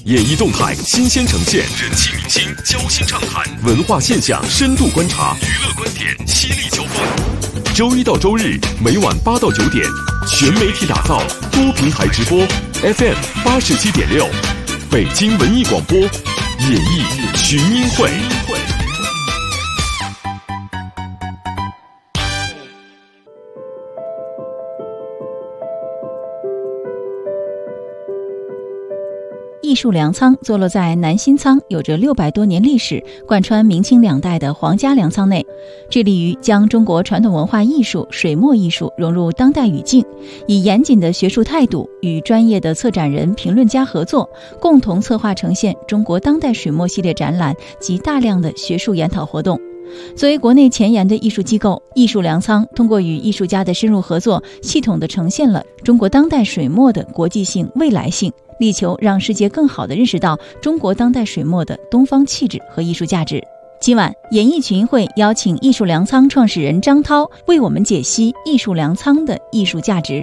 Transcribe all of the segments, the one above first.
演艺动态新鲜呈现，人气明星交心畅谈，文化现象深度观察，娱乐观点犀利交锋。周一到周日每晚8到9点，全媒体打造，多平台直播 ，FM 87.6，北京文艺广播，演艺群英会。 艺术粮仓坐落在南新仓，有着600多年历史，贯穿明清2代的皇家粮仓内，致力于将中国传统文化艺术、水墨艺术融入当代语境，以严谨的学术态度与专业的策展人、评论家合作，共同策划呈现中国当代水墨系列展览及大量的学术研讨活动。作为国内前沿的艺术机构，艺术粮仓通过与艺术家的深入合作，系统地呈现了中国当代水墨的国际性、未来性，力求让世界更好地认识到中国当代水墨的东方气质和艺术价值。今晚演艺群英会邀请艺术粮仓创始人张涛为我们解析艺术粮仓的艺术价值。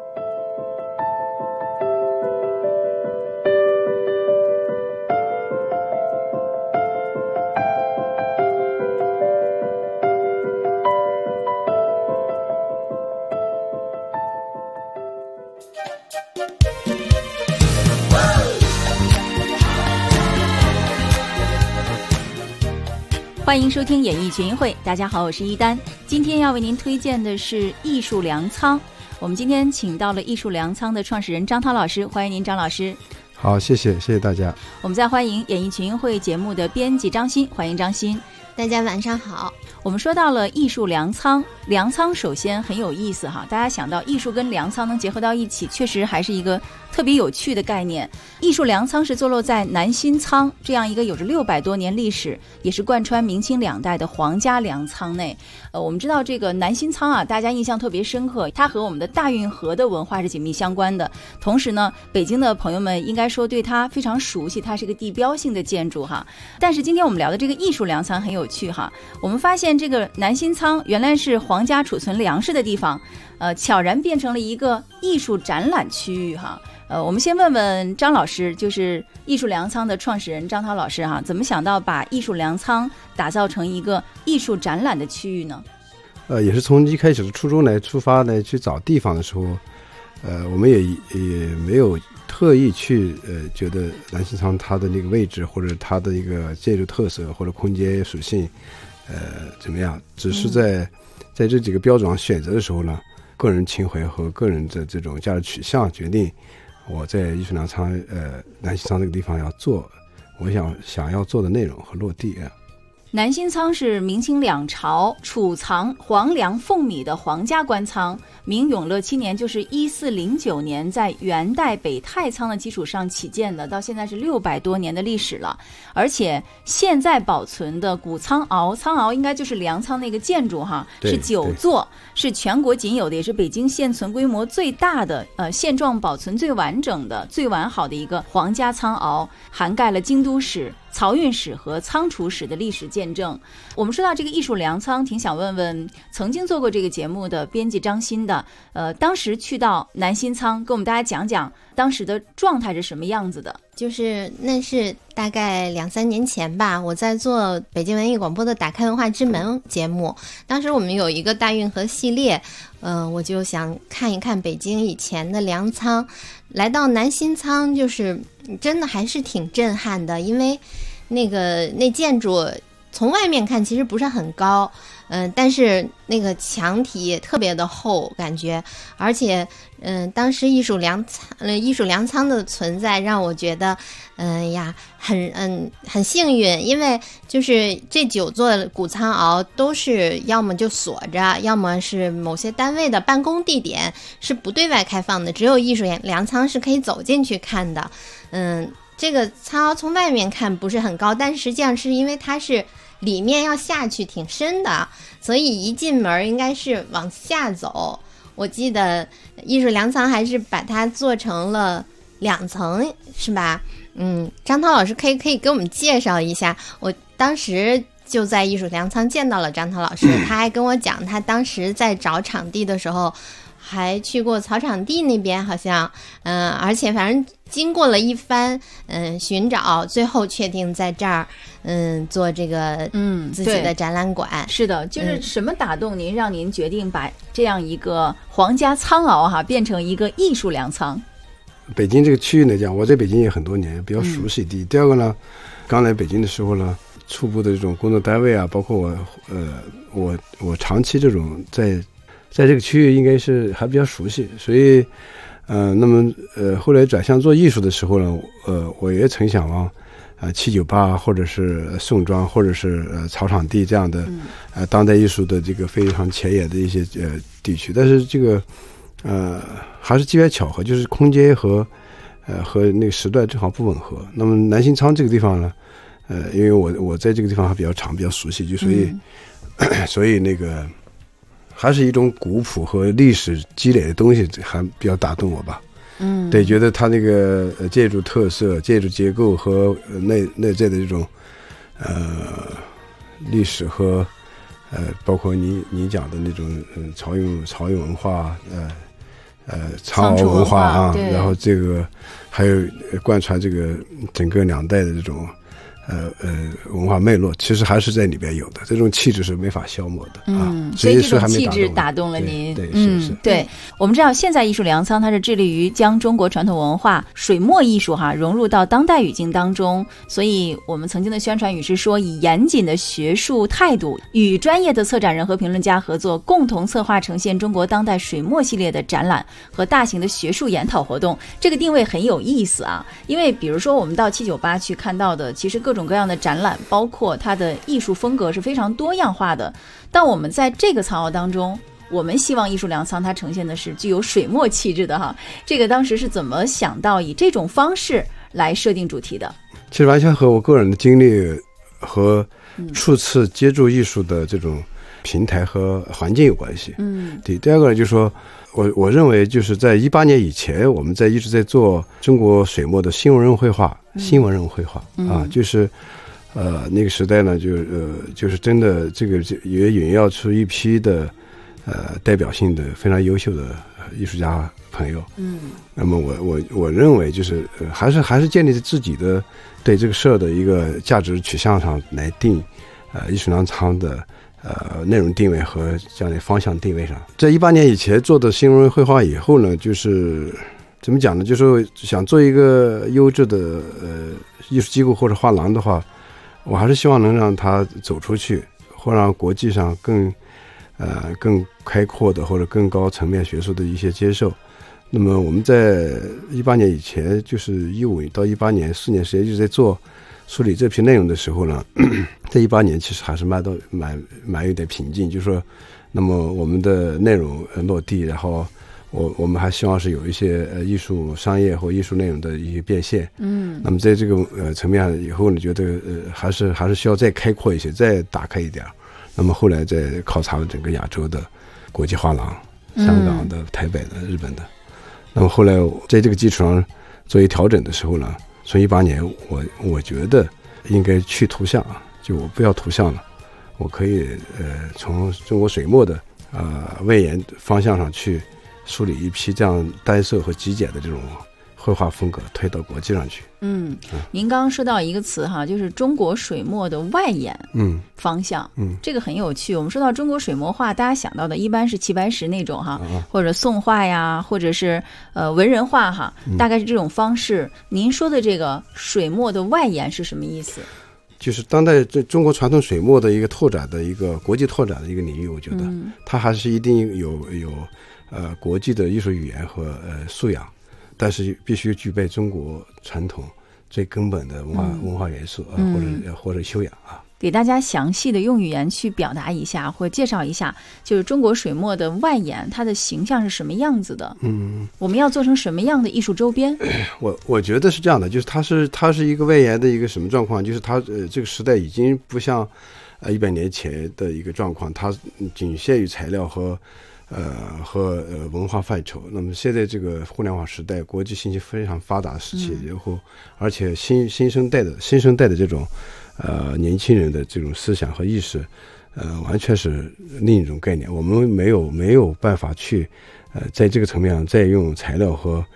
欢迎收听演艺群英会，大家好，我是一丹。今天要为您推荐的是艺术粮仓。我们今天请到了艺术粮仓的创始人张涛老师，欢迎您，张老师。 好，谢谢大家。 我们再欢迎演艺群英会节目的编辑张欣，欢迎张欣。 大家晚上好。 我们说到了艺术粮仓，粮仓首先很有意思哈，大家想到艺术跟粮仓能结合到一起，确实还是一个特别有趣的概念。艺术粮仓是坐落在南新仓这样一个有着600多年历史，也是贯穿明清2代的皇家粮仓内。我们知道这个南新仓啊，大家印象特别深刻，它和我们的大运河的文化是紧密相关的。同时呢，北京的朋友们应该说对它非常熟悉，它是一个地标性的建筑哈。但是今天我们聊的这个艺术粮仓很有趣哈，我们发现这个南新仓原来是皇家储存粮食的地方，悄然变成了一个艺术展览区域哈。我们先问问张老师，就是艺术粮仓的创始人张涛老师哈，怎么想到把艺术粮仓打造成一个艺术展览的区域呢？ 也是从一开始的初衷来出发来去找地方的时候，我们也没有特意去觉得南新仓它的那个位置或者它的一个建筑特色或者空间属性怎么样，只是在这几个标准上选择的时候呢，个人情怀和个人的这种价值取向决定我在艺术粮仓南新仓这个地方要做我想要做的内容和落地。 南新仓是明清2朝储藏皇粮俸米的皇家官仓，明永乐7年，就是1409年，在元代北太仓的基础上起建的，到现在是600多年的历史了。而且现在保存的古仓坳，仓坳应该就是粮仓那个建筑哈，是9座，是全国仅有的，也是北京现存规模最大的，现状保存最完整的、最完好的一个皇家仓坳，涵盖了京都史、漕运史和仓储史的历史见证。我们说到这个艺术粮仓，挺想问问曾经做过这个节目的编辑张欣的，当时去到南新仓，跟我们大家讲讲当时的状态是什么样子的。 就是那是大概2-3年前吧，我在做北京文艺广播的打开文化之门节目，当时我们有一个大运河系列，我就想看一看北京以前的粮仓，来到南新仓就是真的还是挺震撼的，因为那建筑从外面看其实不是很高，但是那个墙体也特别的厚感觉，而且当时艺术粮仓的存在让我觉得很幸运，因为就是这9座古仓坳都是要么就锁着，要么是某些单位的办公地点是不对外开放的，只有艺术粮仓是可以走进去看的。这个仓坳从外面看不是很高，但实际上是因为它是里面要下去挺深的，所以一进门应该是往下走。我记得艺术粮仓还是把它做成了2层，是吧？张涛老师可以给我们介绍一下。我当时就在艺术粮仓见到了张涛老师，他还跟我讲他当时在找场地的时候还去过草场地那边好像，而且反正经过了一番寻找，最后确定在这儿做这个自己的展览馆。 是的，就是什么打动您，让您决定把这样一个皇家仓廒哈变成一个艺术粮仓？ 北京这个区域来讲，我在北京也很多年，比较熟悉的。第二个呢，刚来北京的时候呢，初步的这种工作单位啊，包括我长期这种在这个区域应该是还比较熟悉，所以那么后来转向做艺术的时候呢，我也曾想往798或者是宋庄或者是草场地这样的当代艺术的这个非常前沿的一些地区，但是这个还是机缘巧合，就是空间和那个时段正好不吻合。那么南新仓这个地方呢，因为我在这个地方还比较长，比较熟悉，就所以那个还是一种古朴和历史积累的东西，还比较打动我吧。对，觉得它那个建筑特色、建筑结构和内在的这种历史和包括你讲的那种漕运文化，仓廒文化啊，然后这个还有贯穿这个整个两代的这种文化脉络，其实还是在里边有的，这种气质是没法消磨的所以这种气质打动了您。 对，是。 对，我们知道现在艺术粮仓它是致力于将中国传统文化水墨艺术融入到当代语境当中，所以我们曾经的宣传语是说，以严谨的学术态度与专业的策展人和评论家合作，共同策划呈现中国当代水墨系列的展览和大型的学术研讨活动。这个定位很有意思啊，因为比如说我们到798去看到的，其实各种各样的展览，包括它的艺术风格是非常多样化的。但我们在这个仓廒当中，我们希望艺术粮仓它呈现的是具有水墨气质的这个当时是怎么想到以这种方式来设定主题的？ 其实完全和我个人的经历和初次接触艺术的这种平台和环境有关系。对。第二个呢，就是说我认为就是在18年以前，我们一直在做中国水墨的新文人绘画，就是那个时代呢，就是真的这个也引要出一批的代表性的非常优秀的艺术家朋友。那么我认为就是还是建立在自己的对这个事儿的一个价值取向上来定艺术粮仓的内容定位和这样的方向定位上。在18年以前做的新文人绘画以后呢，就是怎么讲呢？就是想做一个优质的艺术机构或者画廊的话，我还是希望能让它走出去，或让国际上更开阔的或者更高层面学术的一些接受。那么我们在18年以前，就是15到18年4年时间，就在梳理这批内容的时候呢，在18年其实还是蛮有点瓶颈，就是说，那么我们的内容落地，然后我们还希望是有一些艺术商业或艺术内容的一些变现。那么在这个层面上以后呢，觉得还是需要再开阔一些，再打开一点。那么后来在考察了整个亚洲的国际画廊，香港的、台北的、日本的。那么后来在这个基础上做一调整的时候呢，从18年我觉得应该去图像就我不要图像了，我可以从中国水墨的外延方向上去梳理一批这样单色和极简的这种绘画风格，推到国际上去。 您刚刚说到一个词就是中国水墨的外延方向。这个很有趣。我们说到中国水墨画，大家想到的一般是齐白石那种或者宋画呀，或者是文人画大概是这种方式。您说的这个水墨的外延是什么意思？ 就是当代中国传统水墨的一个拓展的一个国际拓展的一个领域，我觉得它还是一定有国际的艺术语言和素养，但是必须具备中国传统最根本的文化元素或者修养给大家详细的用语言去表达一下或介绍一下，就是中国水墨的外延，它的形象是什么样子的？我们要做成什么样的艺术周边？ 我觉得是这样的，就是它是一个外延的一个什么状况？就是它这个时代已经不像100年前的一个状况，它仅限于材料和文化范畴。那么现在这个互联网时代，国际信息非常发达的时期，然后而且新生代的这种年轻人的这种思想和意识，完全是另一种概念。我们没有办法去在这个层面上再用材料和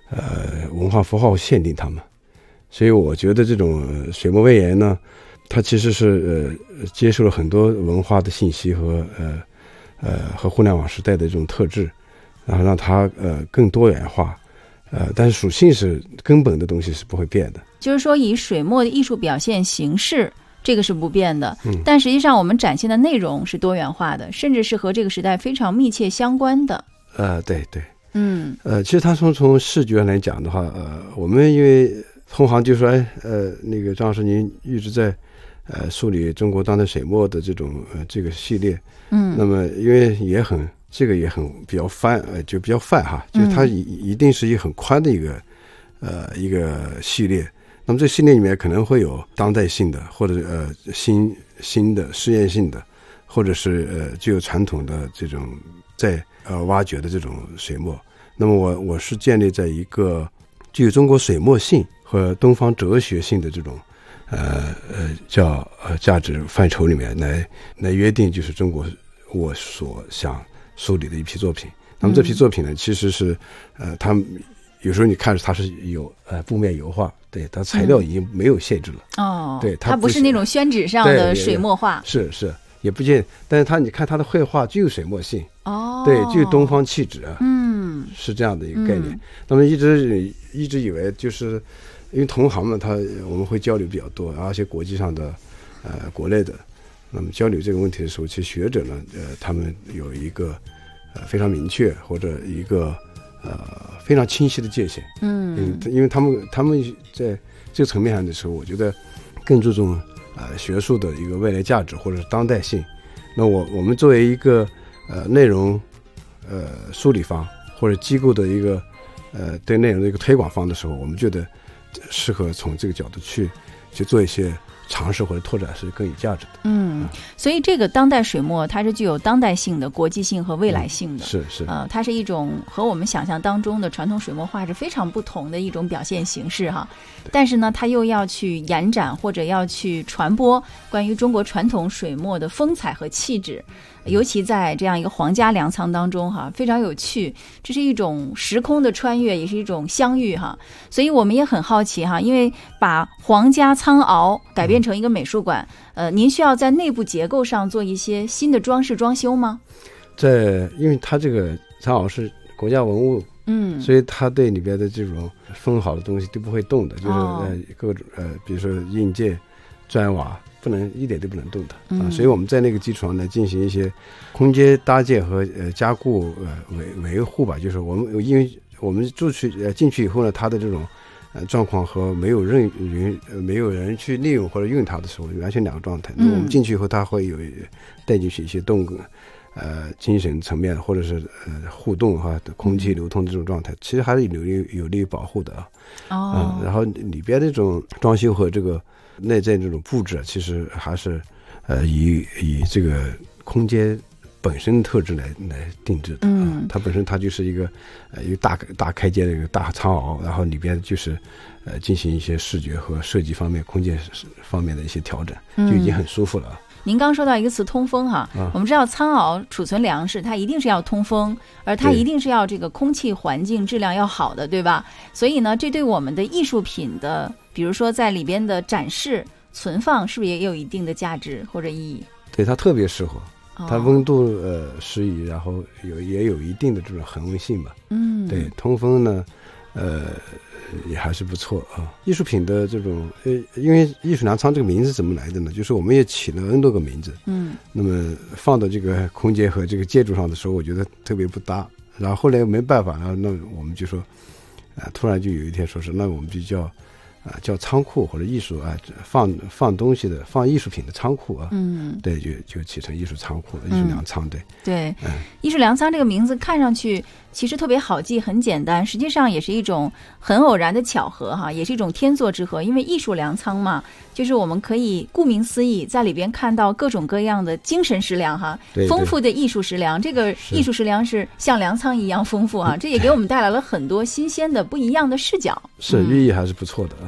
文化符号限定它们。所以我觉得这种水墨魏延呢，它其实是接受了很多文化的信息和互联网时代的这种特质，然后让它更多元化，但是属性是根本的东西是不会变的。 就是说，以水墨的艺术表现形式，这个是不变的，但实际上我们展现的内容是多元化的，甚至是和这个时代非常密切相关的。 对对，其实他从视觉来讲的话，我们因为同行就说，那个张老师您一直在梳理中国当代水墨的这种这个系列，那么因为这个也很比较泛，就比较泛哈，就是它一定是一个很宽的一个系列。那么这系列里面可能会有当代性的，或者新的实验性的，或者是具有传统的这种在挖掘的这种水墨。那么我是建立在一个具有中国水墨性和东方哲学性的这种叫价值范畴里面来约定，就是中国我所想梳理的一批作品。那么这批作品呢，其实是它有时候你看着它是有布面油画，对，它材料已经没有限制了。对， 它不是那种宣纸上的水墨画， 是也不见，但是你看它的绘画具有水墨性，对，具有东方气质啊，是这样的一个概念。那么一直以为就是因为同行嘛，我们会交流比较多，而且国际上的国内的，那么交流这个问题的时候，其实学者呢他们有一个非常明确或者一个非常清晰的界限。因为他们在这个层面上的时候，我觉得更注重学术的一个未来价值或者是当代性。那我们作为一个内容梳理方或者机构的一个对内容的一个推广方的时候，我们觉得适合从这个角度去做一些尝试或者拓展，是更有价值的。 所以这个当代水墨它是具有当代性的、国际性和未来性的。 是它是一种和我们想象当中的传统水墨画是非常不同的一种表现形式哈。但是呢，它又要去延展或者要去传播关于中国传统水墨的风采和气质，尤其在这样一个皇家粮仓当中哈，非常有趣。这是一种时空的穿越，也是一种相遇哈。所以我们也很好奇哈，因为把皇家仓廒改变成一个美术馆，您需要在内部结构上做一些新的装饰装修吗？ 因为它这个仓廒是国家文物，所以它对里边的这种封好的东西都不会动的，就是各种比如说硬件、砖瓦，一点都不能动的所以我们在那个基础上来进行一些空间搭建和加固维护吧。就是因为我们进去以后呢，它的这种状况和没有人去利用或者用它的时候，完全两个状态。我们进去以后，它会有带进去一些精神层面或者是互动哈，空气流通的这种状态，其实还是有利于保护的然后里边这种装修和这个内在这种布置，其实还是以这个空间本身的特质来定制的。它本身它就是一个大开间的一个大仓廒，然后里边就是进行一些视觉和设计方面、空间方面的一些调整，就已经很舒服了。 您刚说到一个词通风哈，我们知道仓廒储存粮食，它一定是要通风，而它一定是要这个空气环境质量要好的，对吧？所以呢，这对我们的艺术品的，比如说在里边的展示、存放，是不是也有一定的价值或者意义？ 对，它特别适合。它温度适宜，然后也有一定的这种恒温性吧。对，通风呢也还是不错啊。艺术品的这种因为艺术粮仓这个名字怎么来的呢？就是我们也起了 N 多个名字，那么放到这个空间和这个建筑上的时候，我觉得特别不搭。然后后来没办法，然后那我们就说突然就有一天说是那我们就叫仓库或者艺术放东西的放艺术品的仓库对，就起成艺术仓库艺术粮仓。 对，艺术粮仓这个名字看上去其实特别好记，很简单，实际上也是一种很偶然的巧合哈，也是一种天作之合。因为艺术粮仓嘛，就是我们可以顾名思义，在里边看到各种各样的精神食粮哈，丰富的艺术食粮。这个艺术食粮是像粮仓一样丰富这也给我们带来了很多新鲜的不一样的视角。 是寓意还是不错的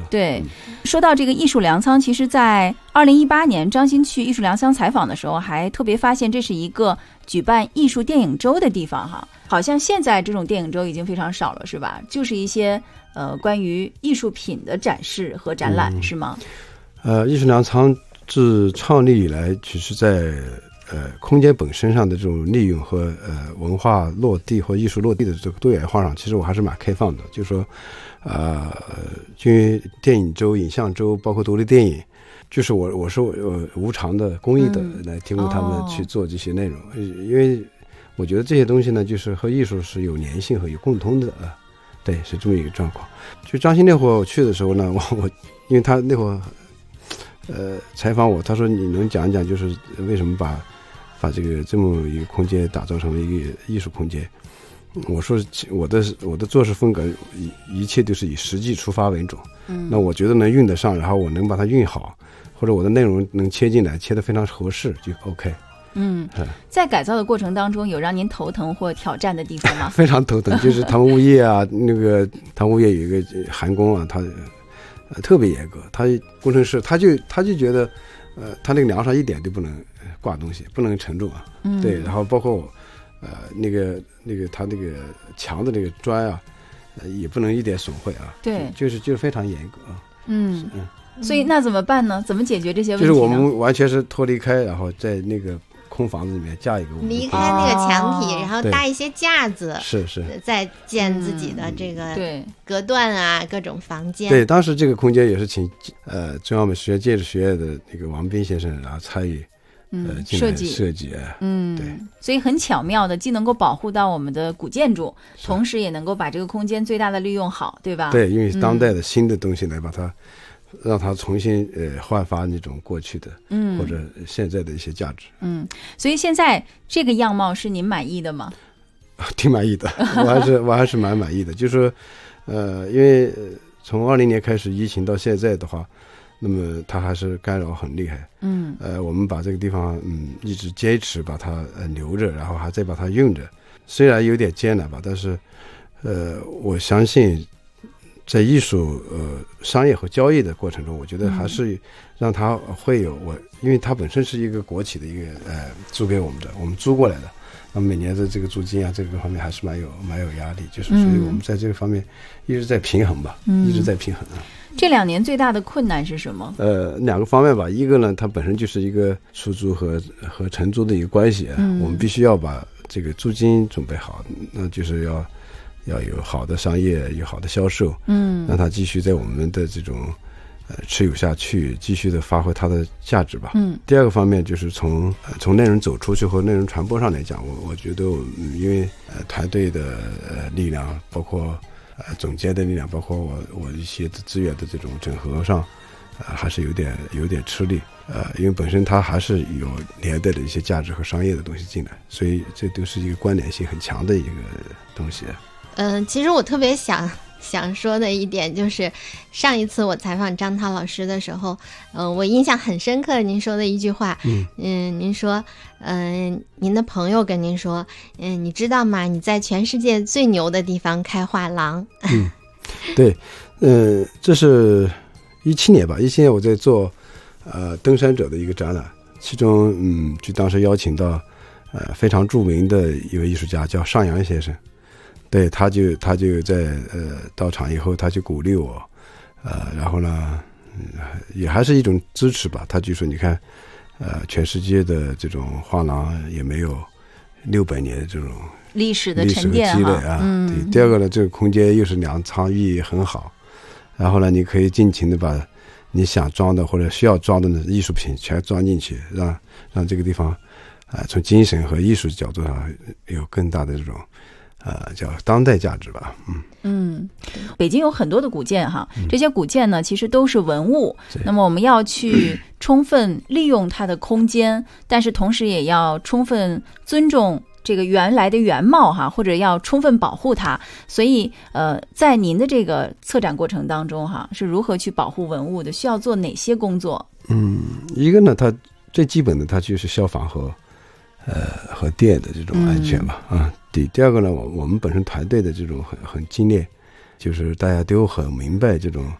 对，说到这个艺术粮仓，其实在2018年张欣去艺术粮仓采访的时候，还特别发现这是一个举办艺术电影周的地方哈。好像现在这种电影周已经非常少了，是吧？就是一些关于艺术品的展示和展览，是吗？ 艺术粮仓自创立以来，其实在空间本身上的这种利用和文化落地或艺术落地的这个多元化上，其实我还是蛮开放的。就是说，因为电影周、影像周，包括独立电影，就是我是无偿的、公益的来提供他们去做这些内容，因为我觉得这些东西呢，就是和艺术是有粘性和有共通的啊。对，是这么一个状况。就张欣那会儿我去的时候呢，我因为他那会儿采访我，他说你能讲一讲，就是为什么把这个这么一个空间打造成了一个艺术空间？我说我的做事风格一切都是以实际出发为主。那我觉得能运得上，然后我能把它运好，或者我的内容能切进来，切得非常合适就 OK。 在改造的过程当中，有让您头疼或挑战的地方吗？ 非常头疼，就是唐物业啊，那个唐物业有一个韩工啊，他特别严格，他工程师他就觉得，他那个梁上一点都不能挂东西，不能承重啊。对，然后包括那个他那个墙的那个砖啊，也不能一点损毁啊。 对， 就是非常严格啊。 所以那怎么办呢？怎么解决这些问题呢？ 就是我们完全是脱离开，然后在那个空房子里面架一个， 离开那个墙体，然后搭一些架子， 是再建自己的这个隔断啊，各种房间。 对，当时这个空间也是请中央美术学院建筑学院的那个王斌先生然后参与设计。对， 所以很巧妙的，既能够保护到我们的古建筑，同时也能够把这个空间最大的利用好，对吧？ 对，因为当代的新的东西来把它。让它重新焕发那种过去的或者现在的一些价值。 所以现在这个样貌是您满意的吗？ 挺满意的，我还是蛮满意的。就是因为从2020年开始疫情到现在的话，那么它还是干扰很厉害。我们把这个地方一直坚持把它留着，然后还再把它用着，虽然有点艰难吧，但是我相信。在艺术商业和交易的过程中，我觉得还是让它会有因为它本身是一个国企的一个租给我们的，我们租过来的，那么每年的这个租金啊，这个方面还是蛮有压力，就是所以我们在这个方面一直在平衡吧，一直在平衡啊。 这2年最大的困难是什么 ？2个方面吧，一个呢，它本身就是一个出租和承租的一个关系，我们必须要把这个租金准备好，那就是要有好的商业，有好的销售，让它继续在我们的这种持有下去，继续的发挥它的价值吧。第二个方面就是从内容走出去和内容传播上来讲，我觉得因为团队的力量，包括总监的力量，包括我一些资源的这种整合上，还是有点吃力。因为本身它还是有连带的一些价值和商业的东西进来，所以这都是一个关联性很强的一个东西。 其实我特别想说的一点就是，上一次我采访张涛老师的时候，我印象很深刻，您说的一句话，您说，您的朋友跟您说，你知道吗？你在全世界最牛的地方开画廊。 对，这是17年吧，17年我在做登山者的一个展览，其中就当时邀请到非常著名的一位艺术家叫尚阳先生。对，他就在到场以后，他就鼓励我，然后呢，也还是一种支持吧。他就说，你看，全世界的这种画廊也没有600年的这种历史的沉淀积累啊。对，第二个呢，这个空间又是粮仓，寓意很好。然后呢，你可以尽情的把你想装的或者需要装的艺术品全装进去，让这个地方，从精神和艺术角度上有更大的这种。叫当代价值吧。 北京有很多的古建哈，这些古建呢其实都是文物，那么我们要去充分利用它的空间，但是同时也要充分尊重这个原来的原貌哈，或者要充分保护它。所以在您的这个策展过程当中哈，是如何去保护文物的？需要做哪些工作？ 一个呢，它最基本的它就是消防和电的这种安全吧。第二个呢，我们本身团队的这种很精炼，就是大家都很明白这种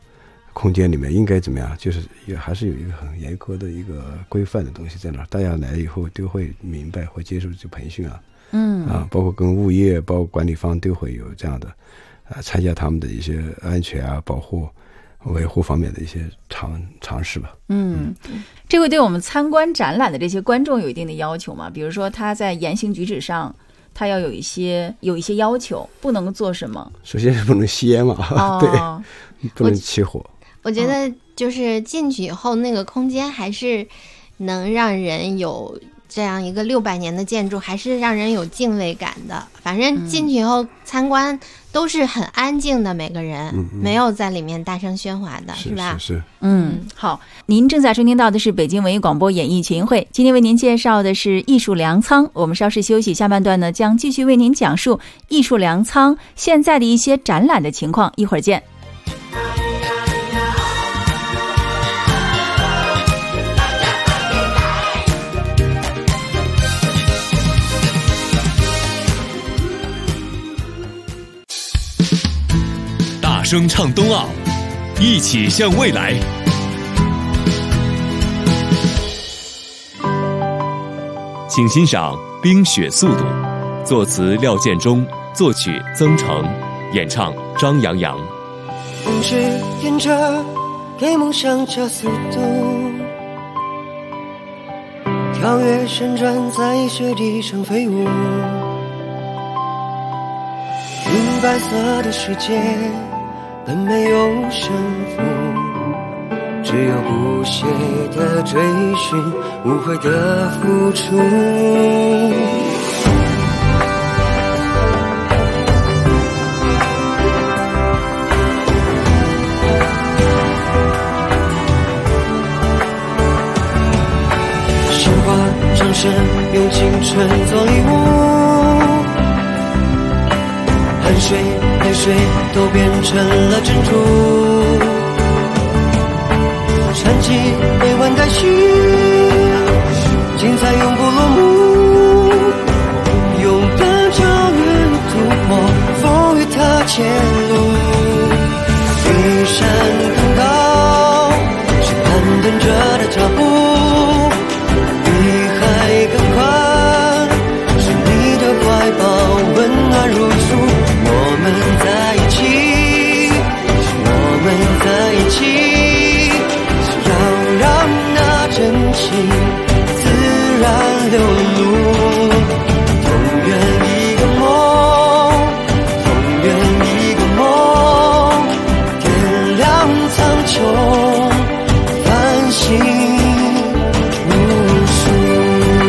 空间里面应该怎么样，就是也还是有一个很严苛的一个规范的东西在那儿，大家来以后都会明白，会接受这培训包括跟物业包括管理方都会有这样的参加他们的一些安全保护维护方面的一些尝试吧。 这会对我们参观展览的这些观众有一定的要求吗？比如说他在言行举止上他要有一些要求，不能做什么？首先是不能吸烟嘛，对，不能起火。 我觉得就是进去以后那个空间还是能让人有这样一个600年的建筑，还是让人有敬畏感的。反正进去以后参观都是很安静的，每个人没有在里面大声喧哗的，是吧？ 是。 好，您正在收听到的是北京文艺广播演艺群会，今天为您介绍的是艺术粮仓。我们稍事休息，下半段呢将继续为您讲述艺术粮仓现在的一些展览的情况，一会儿见。 大声唱冬奥，一起向未来。请欣赏《冰雪速度》，作词廖建中，作曲曾诚，演唱张阳阳。 风是沿着给梦想加速度，跳跃旋转在雪地上飞舞，银白色的世界本没有胜负，只有不懈的追寻，无悔的付出。鲜花掌声用青春做礼物，汗水泪水都变成了珍珠，传奇未完待续，精彩永不落幕，勇敢超越突破，风雨踏前路，比山更高是攀登者的脚步，比海更宽是你的怀抱，温暖如初。我们在一起，我们在一起，要让那真情自然流露。同圆一个梦，同圆一个梦，点亮苍穹，繁星无数。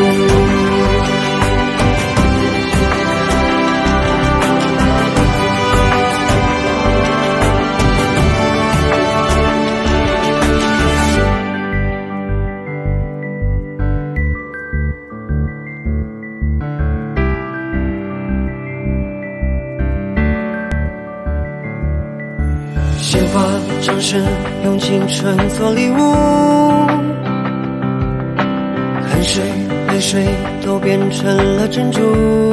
鲜花掌声用青春做礼物，汗水泪水都变成了珍珠，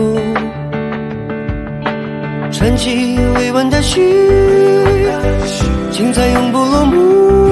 传奇未完待续，精彩永不落幕，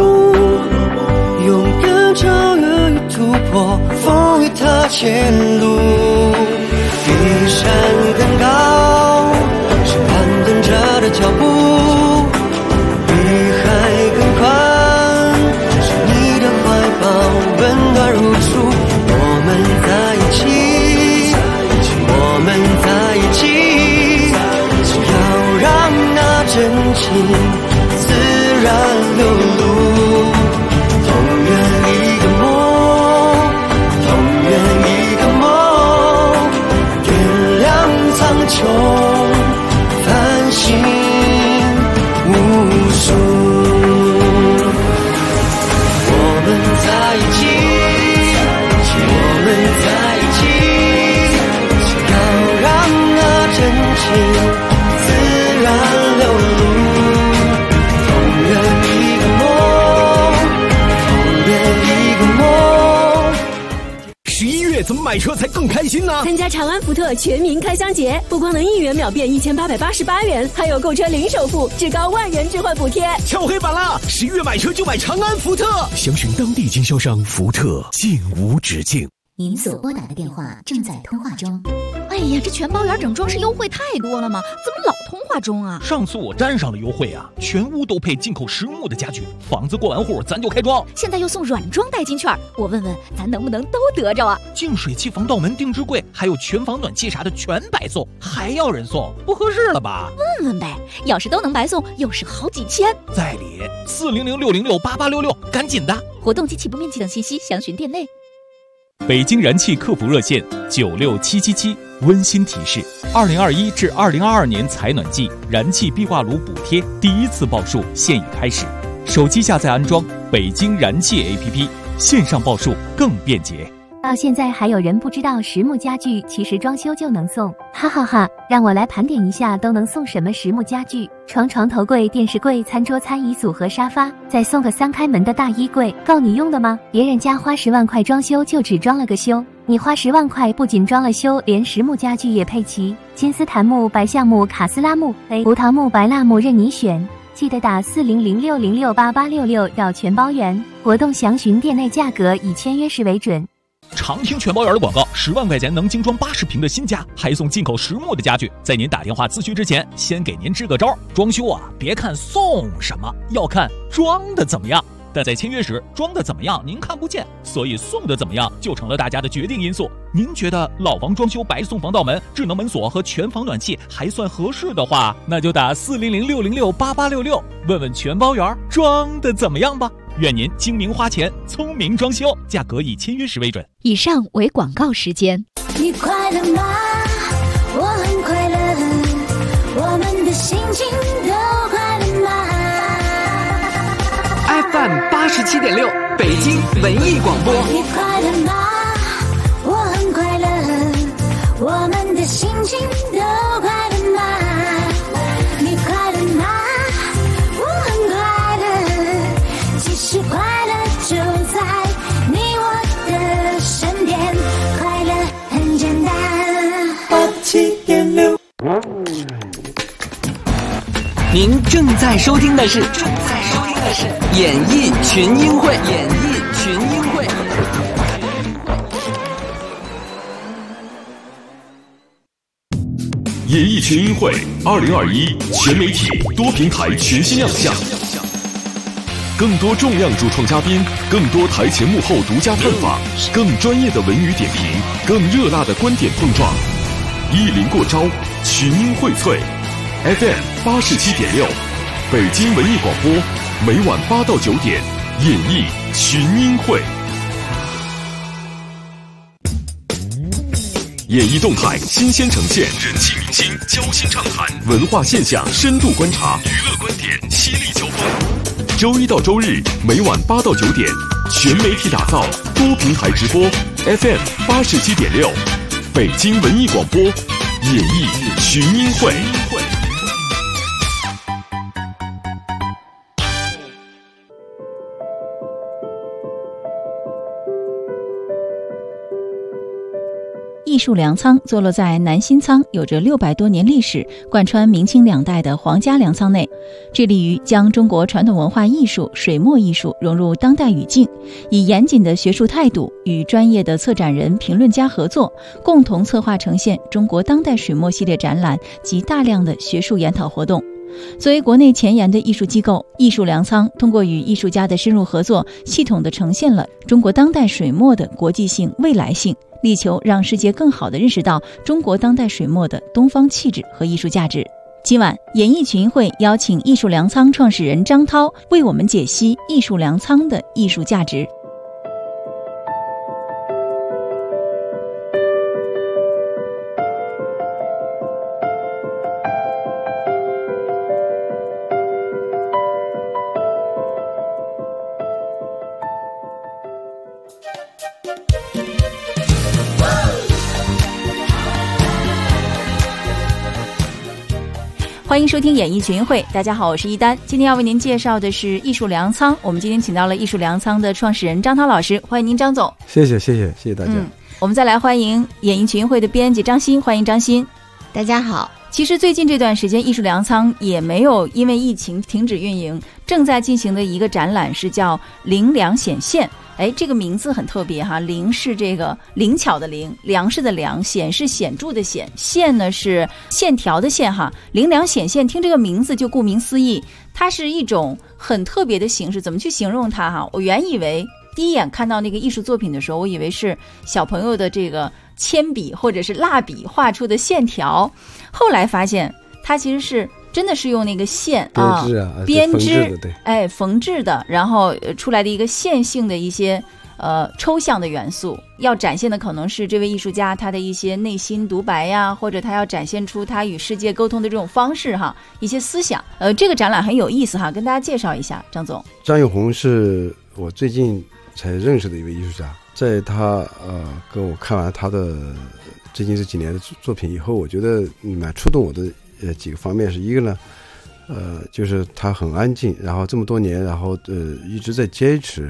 勇敢超越与突破，风雨踏前路，比山更高是攀登者的脚步，比海更宽是你的怀抱，温暖如初。我们在一起，我们在一起，要让那真情自然流露。同圆一个梦，同圆一个梦，点亮苍穹。 买车才更开心呢？ 参加长安福特全民开箱节，不光能1元秒变1888元，还有购车零首付，至高万元置换补贴。 敲黑板啦！11月买车就买长安福特，详询当地经销商。福特，境无止境。 您所拨打的电话正在通话中。 哎呀，这全包圆整装饰优惠太多了吗？怎么老通话中啊？ 上次我沾上了优惠啊，全屋都配进口实木的家具，房子过完户咱就开装。 现在又送软装代金券，我问问咱能不能都得着啊？ 净水器、防盗门、定制柜，还有全房暖气啥的全白送，还要人送，不合适了吧？ 问问呗，要是都能白送，又是好几千。 在理，400-606-8866，赶紧的！ 活动及起步面积等信息详询店内。 北京燃气客服热线96777，温馨提示：2021至2022年采暖季燃气壁挂炉补贴第1次报数现已开始，手机下载安装北京燃气 APP， 线上报数更便捷。 到现在还有人不知道实木家具其实装修就能送，哈哈哈！让我来盘点一下都能送什么实木家具：床、床头柜、电视柜、餐桌、餐椅组和沙发，再送个3开门的大衣柜，够你用的吗？别人家花10万块装修就只装了个修，你花10万块不仅装了修，连实木家具也配齐，金丝檀木、白橡木、卡斯拉木、胡桃木、白蜡木任你选。记得打400-606-8866要全包圆，活动详询店内价格，以签约时为准。 常听全包圆的广告，10万块钱能精装80平的新家，还送进口实木的家具。在您打电话咨询之前，先给您支个招：装修啊，别看送什么，要看装的怎么样。但在签约时，装的怎么样您看不见，所以送的怎么样就成了大家的决定因素。您觉得老房装修白送防盗门、智能门锁和全房暖气还算合适的话，那就打400-606-8866，问问全包圆装的怎么样吧。愿您精明花钱，聪明装修，价格以签约时为准。 以上为广告时间。 你快乐吗？我很快乐，我们的心情都快乐吗？ FM 87.6，北京文艺广播。 你快乐吗？我很快乐，我们的心情都快乐吗？你快乐吗？我很快乐，其实快乐就在你我的身边，快乐很简单。 87.6，您正在收听的是演艺群英会。 演艺群英会2021全媒体多平台全新亮相，更多重量主创嘉宾，更多台前幕后独家探访，更专业的文娱点评，更热辣的观点碰撞，一临过招，群英荟萃。FM 87.6，北京文艺广播，每晚8到9点，演艺群英会。演艺动态新鲜呈现，人气明星交心畅谈，文化现象深度观察，娱乐观点犀利交锋。周一到周日每晚8到9点，全媒体打造，多平台直播。FM 87.6，北京文艺广播，演艺群英会。 艺术粮仓坐落在南新仓，有着600多年历史，贯穿明清2代的皇家粮仓内，致力于将中国传统文化艺术、水墨艺术融入当代语境，以严谨的学术态度与专业的策展人、评论家合作，共同策划呈现中国当代水墨系列展览及大量的学术研讨活动。作为国内前沿的艺术机构，艺术粮仓通过与艺术家的深入合作，系统地呈现了中国当代水墨的国际性、未来性，力求让世界更好地认识到中国当代水墨的东方气质和艺术价值。今晚演艺群英会邀请艺术粮仓创始人张涛为我们解析艺术粮仓的艺术价值。欢迎收听演艺群英会，大家好，我是一丹。今天要为您介绍的是艺术粮仓，我们今天请到了艺术粮仓的创始人张涛老师，欢迎您张总。 谢谢大家。 我们再来欢迎演艺群会的编辑张欣，欢迎张欣。 大家好。 其实最近这段时间，艺术粮仓也没有因为疫情停止运营，正在进行的一个展览是叫灵粮显现。这个名字很特别哈，灵是这个灵巧的灵，粮食的粮，显是显著的显，现呢是线条的线哈。灵粮显现，听这个名字就顾名思义，它是一种很特别的形式。怎么去形容它哈？我原以为第一眼看到那个艺术作品的时候，我以为是小朋友的这个铅笔或者是蜡笔画出的线条，后来发现它其实是真的是用那个线编织缝制的，然后出来的一个线性的一些抽象的元素，要展现的可能是这位艺术家他的一些内心独白呀，或者他要展现出他与世界沟通的这种方式哈，一些思想。这个展览很有意思哈，跟大家介绍一下。张总， 张永红是我最近才认识的一位艺术家，在他跟我看完他的最近这几年的作品以后，我觉得蛮触动我的几个方面。是一个呢，就是他很安静，然后这么多年，然后一直在坚持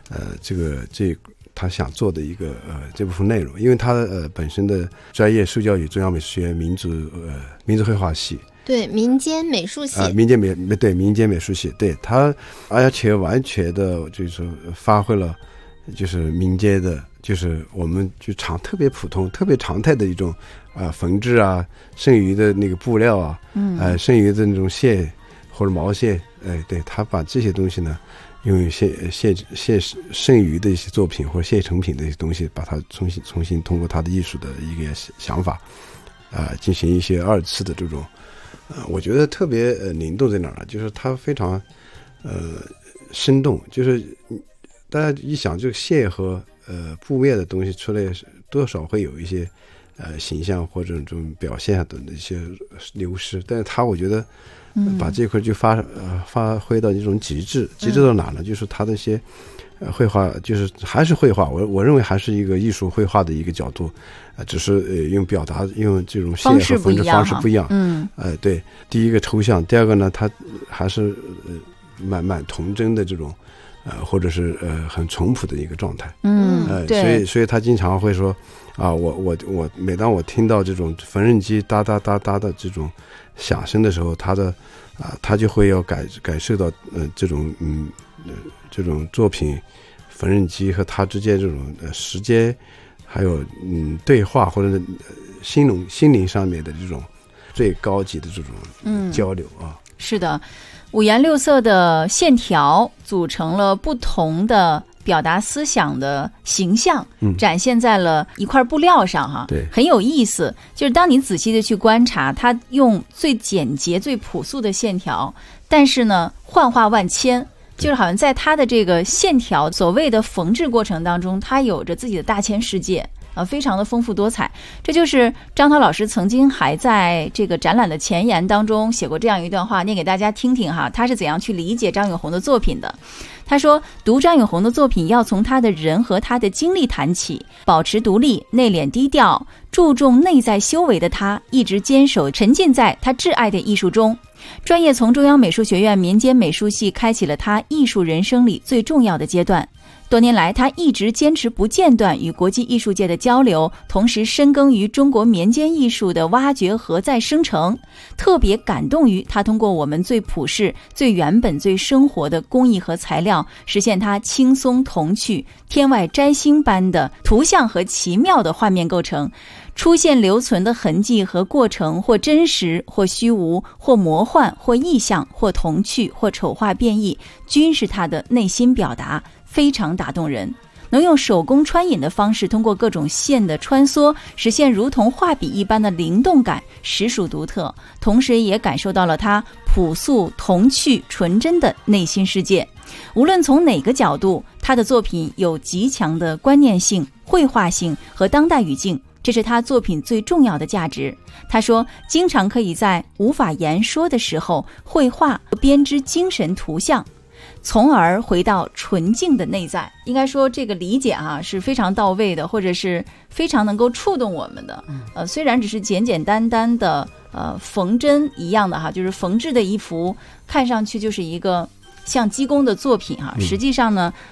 他想做的一个这部分内容，因为他本身的专业受教于中央美术学院民族绘画系。 对，民间美术系， 民间美术系，对他，而且完全的就是发挥了，就是民间的，就是我们就特别普通、特别常态的一种缝制啊，剩余的那个布料啊，剩余的那种线或者毛线，对他把这些东西呢，用剩余的一些作品或者现成品的一些东西，把它重新通过他的艺术的一个想法，进行一些二次的这种。我觉得特别灵动在哪儿呢？就是它非常生动，就是大家一想这个线和布面的东西出来，多少会有一些形象或者这种表现的一些流失，但是我觉得把这块就发挥到一种极致到哪呢？就是它的一些绘画，就是还是绘画，我认为还是一个艺术绘画的一个角度，只是用表达用这种线和缝制方式不一样。对，第一个抽象，第二个呢，它还是蛮童真的这种，或者是很淳朴的一个状态。对，所以他经常会说我每当我听到这种缝纫机哒哒哒哒的这种响声的时候，他就会要感受到这种作品缝纫机和他之间这种时间还有对话或者心灵上面的这种最高级的这种交流啊。 是的，五颜六色的线条组成了不同的表达思想的形象，展现在了一块布料上哈。 对， 很有意思。就是当你仔细的去观察，它用最简洁最朴素的线条，但是呢幻化万千，就是好像在它的这个线条所谓的缝制过程当中，它有着自己的大千世界，非常的丰富多彩。这就是张涛老师曾经还在这个展览的前言当中写过这样一段话，念给大家听听哈，他是怎样去理解张永红的作品的。他说，读张永红的作品要从他的人和他的经历谈起，保持独立、内敛低调、注重内在修为的他，一直坚守沉浸在他挚爱的艺术中。专业从中央美术学院民间美术系开启了他艺术人生里最重要的阶段。多年来，他一直坚持不间断与国际艺术界的交流，同时深耕于中国民间艺术的挖掘和再生成。特别感动于他通过我们最朴实、最原本、最生活的工艺和材料，实现他轻松童趣、天外摘星般的图像和奇妙的画面构成。出现留存的痕迹和过程，或真实，或虚无，或魔幻，或意象，或童趣，或丑化变异，均是他的内心表达，非常打动人。能用手工穿引的方式，通过各种线的穿梭，实现如同画笔一般的灵动感，实属独特。同时也感受到了他朴素、童趣、纯真的内心世界。无论从哪个角度，他的作品有极强的观念性、绘画性和当代语境，这是他作品最重要的价值。他说，经常可以在无法言说的时候绘画和编织精神图像，从而回到纯净的内在。应该说这个理解是非常到位的，或者是非常能够触动我们的。虽然只是简简单单的缝针一样的就是缝制的一幅看上去就是一个像鸡公的作品实际上呢，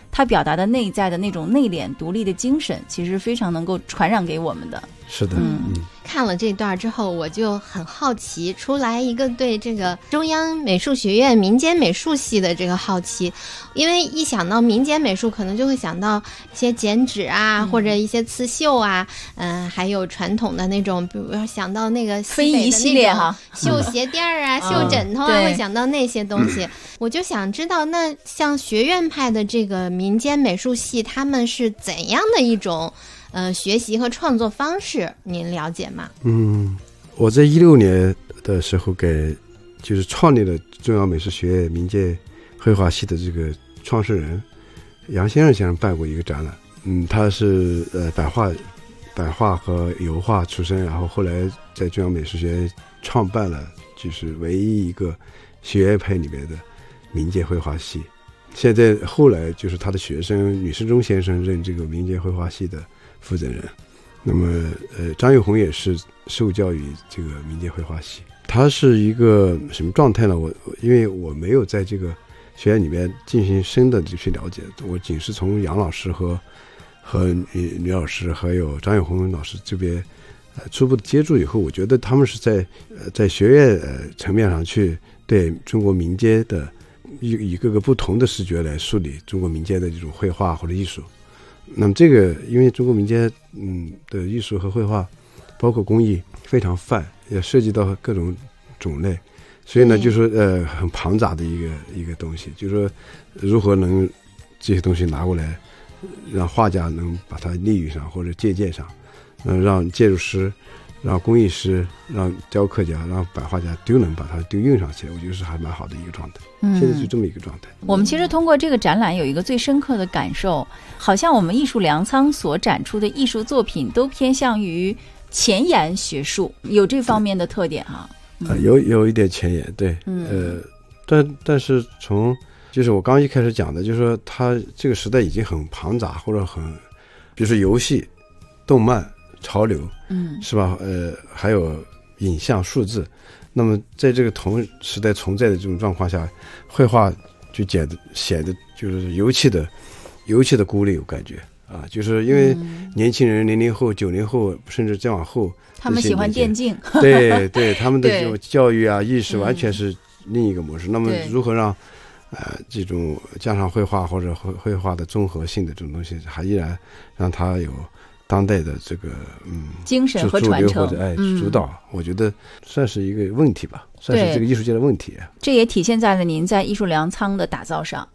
他表达的内在的那种内敛独立的精神，其实非常能够传染给我们的。 是的， 看了这段之后，我就很好奇，出来一个对这个中央美术学院民间美术系的这个好奇，因为一想到民间美术，可能就会想到一些剪纸啊，或者一些刺绣啊，还有传统的那种，比如说想到那个非遗系列哈， 绣鞋垫啊、绣枕头啊，会想到那些东西。我就想知道，那像学院派的这个民间美术系，他们是怎样的一种学习和创作方式，您了解吗？ 我在16年的时候就是创立了中央美术学院民间绘画系的这个创始人杨先生办过一个展览。他是版画和油画出身，然后后来在中央美术学院创办了就是唯一一个学院派里面的民间绘画系。现在后来就是他的学生吕世忠先生任这个民间绘画系的负责人。那么张友红也是受教于这个民间绘画系。他是一个什么状态呢？因为我没有在这个学院里面进行深的去了解，我仅是从杨老师和吕老师还有张友红老师这边初步的接触以后，我觉得他们是在学院层面上去对中国民间的以各个不同的视觉来梳理中国民间的这种绘画或者艺术。那么这个因为中国民间的艺术和绘画包括工艺非常泛，也涉及到各种种类，所以呢就说很庞杂的一个东西，就是说如何能这些东西拿过来让画家能把它利用上或者借鉴上，让建筑师、让工艺师、让雕刻家、让版画家都能把它都用上去，我觉得是还蛮好的一个状态。现在是这么一个状态。 我们其实通过这个展览有一个最深刻的感受，好像我们艺术粮仓所展出的艺术作品都偏向于前沿学术，有这方面的特点哈。 有一点前沿，对，但是从就是我刚一开始讲的，就是说它这个时代已经很庞杂，或者很，比如说游戏、动漫、潮流，是吧？还有影像、数字。那么在这个同时代存在的这种状况下，绘画就显得就是尤其的孤立，有感觉啊，就是因为年轻人00后、90后，甚至再往后， 他们喜欢电竞， 对他们的这种教育啊、意识完全是另一个模式。那么如何让这种加上绘画或者绘画的综合性的这种东西，还依然让它有当代的这个精神和传承或者主导，我觉得算是一个问题吧，算是这个艺术界的问题。 这也体现在了您在艺术粮仓的打造上。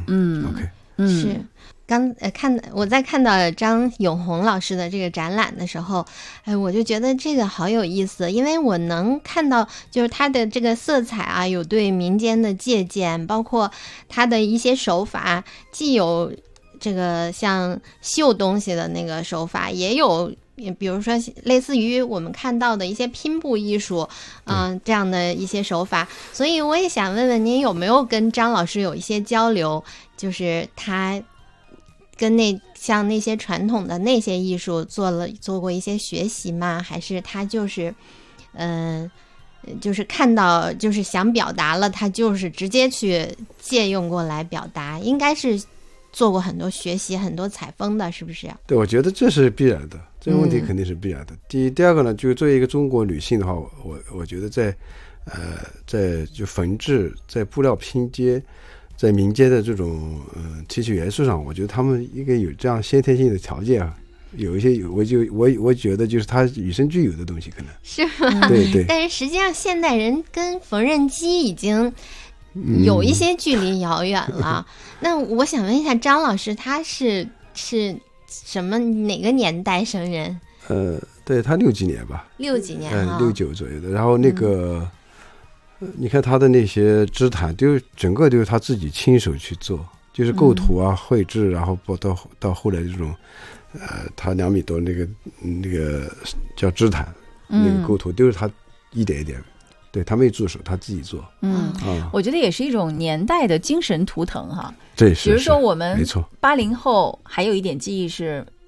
OK， 是。我在看到张永红老师的这个展览的时候，我就觉得这个好有意思，因为我能看到就是他的这个色彩啊，有对民间的借鉴，包括他的一些手法，既有这个像绣东西的那个手法，也有比如说类似于我们看到的一些拼布艺术，这样的一些手法。所以我也想问问您，有没有跟张老师有一些交流，就是他跟像那些传统的那些艺术做过一些学习吗？还是他就是就是看到就是想表达了，他就是直接去借用过来表达？应该是做过很多学习、很多采风的，是不是？ 对，我觉得这是必然的，这个问题肯定是必然的。第二个呢，就作为一个中国女性的话，我觉得在就缝制、在布料拼接、在民间的这种提取元素上，我觉得他们应该有这样先天性的条件啊。有一些我觉得就是它与生俱有的东西，可能是吗？ 对。 但是实际上，现代人跟缝纫机已经有一些距离遥远了。那我想问一下张老师，他是什么哪个年代生人？ 对，他60几年吧 ，60几年啊 ，69左右的。然后那个，你看他的那些织毯，整个都是他自己亲手去做，就是构图啊、绘制，然后到后来这种，他2米多那个叫织毯，那个构图都是他一点一点。对，他没助手，他自己做。 我觉得也是一种年代的精神图腾哈。 对， 比如说我们没错 80后还有一点记忆是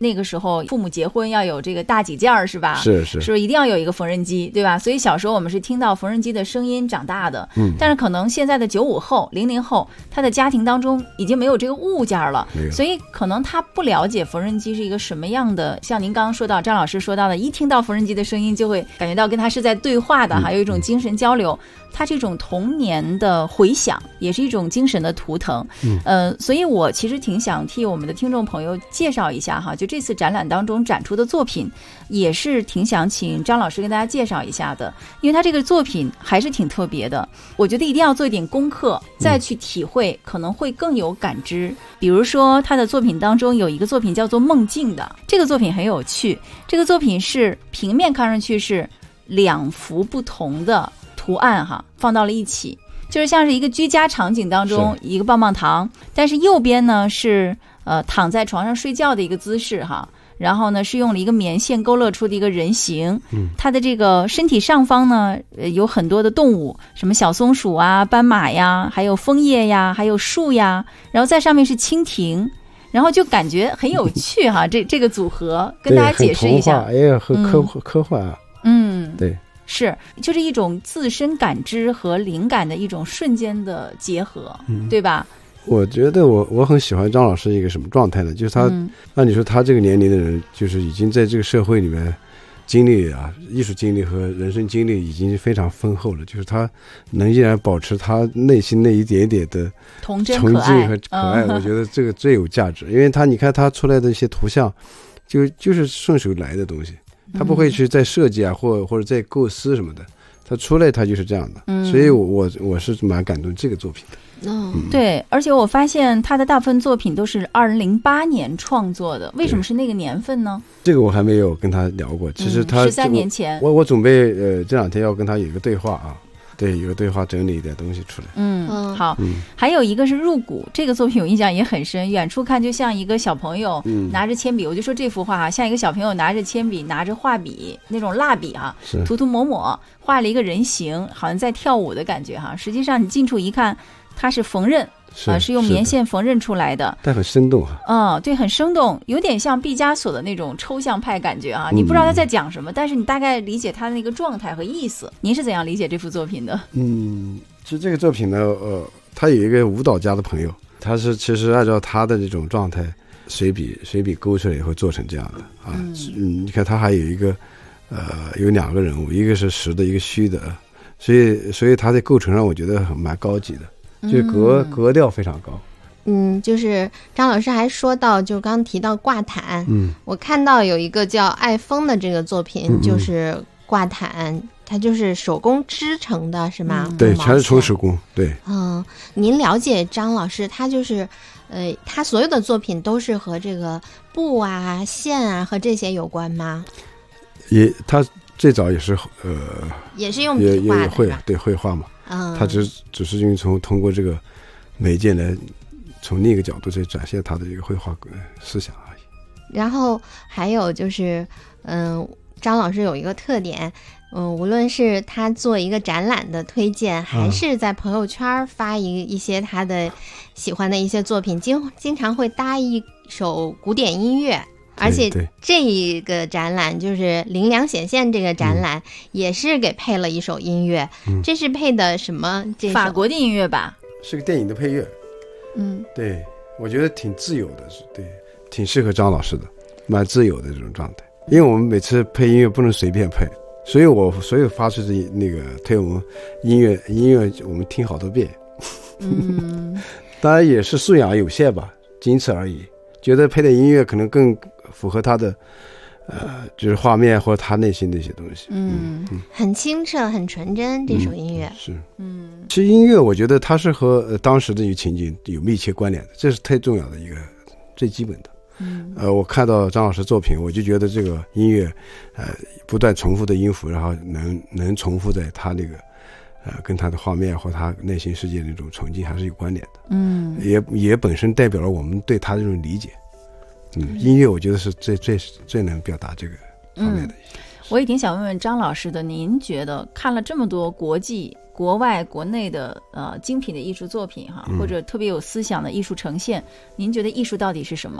那个时候父母结婚要有这个大几件儿，是吧？ 是一定要有一个缝纫机，对吧？所以小时候我们是听到缝纫机的声音长大的。但是可能现在的95后、00后，他的家庭当中已经没有这个物件了，所以可能他不了解缝纫机是一个什么样的。像您刚刚说到，张老师说到的，一听到缝纫机的声音就会感觉到跟他是在对话的，还有一种精神交流。它这种童年的回响，也是一种精神的图腾。所以我其实挺想替我们的听众朋友介绍一下哈，就这次展览当中展出的作品，也是挺想请张老师跟大家介绍一下的，因为他这个作品还是挺特别的，我觉得一定要做一点功课，再去体会，可能会更有感知。比如说他的作品当中有一个作品叫做梦境的，这个作品很有趣，这个作品是平面看上去是2幅不同的图案哈，放到了一起，就是像是一个居家场景当中一个棒棒糖，但是右边呢是躺在床上睡觉的一个姿势哈，然后呢是用了一个棉线勾勒出的一个人形，它的这个身体上方呢有很多的动物，什么小松鼠啊、斑马呀，还有枫叶呀，还有树呀，然后在上面是蜻蜓，然后就感觉很有趣哈，这个组合跟大家解释一下， 也很科幻啊，对。 是，就是一种自身感知和灵感的一种瞬间的结合，对吧？ 我觉得我很喜欢张老师一个什么状态呢？就是他，按理说他这个年龄的人，就是已经在这个社会里面经历啊，艺术经历和人生经历已经非常丰厚了，就是他能依然保持他内心那一点点的纯净和可爱，我觉得这个最有价值。因为你看他出来的一些图像，就是顺手来的东西。他不会去再设计啊，或者再构思什么的，他出来他就是这样的，所以我是蛮感动这个作品的。 对，而且我发现他的大部分作品都是2008年创作的，为什么是那个年份呢？这个我还没有跟他聊过。其实他 13年前， 我准备这2天要跟他有一个对话啊。对，有个对话，整理一点东西出来。 好。还有一个是入骨，这个作品我印象也很深，远处看就像一个小朋友拿着铅笔，我就说这幅画像一个小朋友拿着铅笔，拿着画笔那种蜡笔涂抹画了一个人形，好像在跳舞的感觉哈。实际上你近处一看，它是缝纫。是用棉线缝纫出来的， 但很生动对，很生动，有点像毕加索的那种抽象派感觉啊。你不知道他在讲什么，但是你大概理解他的那个状态和意思。您是怎样理解这幅作品的？ 其实这个作品呢，他有一个舞蹈家的朋友，他是其实按照他的这种状态，随笔勾出来以后做成这样的啊。你看他还有一个有2个人物，一个是实的，一个虚的，所以他在构成上我觉得蛮高级的。就是格调非常高。 就是张老师还说到，就刚提到挂毯，我看到有一个叫爱风的这个作品，就是挂毯，它就是手工织成的，是吗？ 对，全是纯手工。对。 您了解张老师，他就是他所有的作品都是和这个布啊、线啊和这些有关吗？ 他最早也是也是用笔画的， 对，绘画嘛。他只是因为通过这个媒介来从另一个角度去展现他的这个绘画思想而已。 然后还有就是张老师有一个特点，无论是他做一个展览的推荐，还是在朋友圈发一些他的喜欢的一些作品，经常会搭一首古典音乐。而且这个展览就是灵粮显现这个展览也是给配了一首音乐，这是配的什么？ 法国的音乐吧？ 是个电影的配乐。对，我觉得挺自由的，对，挺适合张老师的，蛮自由的这种状态。因为我们每次配音乐不能随便配，所以我所有发出的那个推文音乐我们听好多遍。当然也是素养有限吧，仅此而已。觉得配的音乐可能更符合他的就是画面或者他内心的一些东西。 很清澈很纯真，这首音乐是其实音乐我觉得它是和当时的一个情景有密切关联的，这是太重要的一个最基本的。我看到张老师作品，我就觉得这个音乐不断重复的音符，然后能重复在他那个跟他的画面或他内心世界的那种纯净还是有关联的。也本身代表了我们对他这种理解。音乐我觉得是最能表达这个方面的。 我也挺想问问张老师的，您觉得看了这么多国际、国外、国内的精品的艺术作品哈，或者特别有思想的艺术呈现，您觉得艺术到底是什么？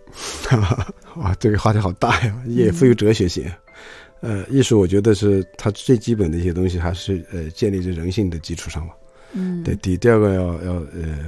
哇，这个话题好大呀，也富有哲学性。艺术我觉得是它最基本的一些东西，还是建立在人性的基础上嘛。对，第二个要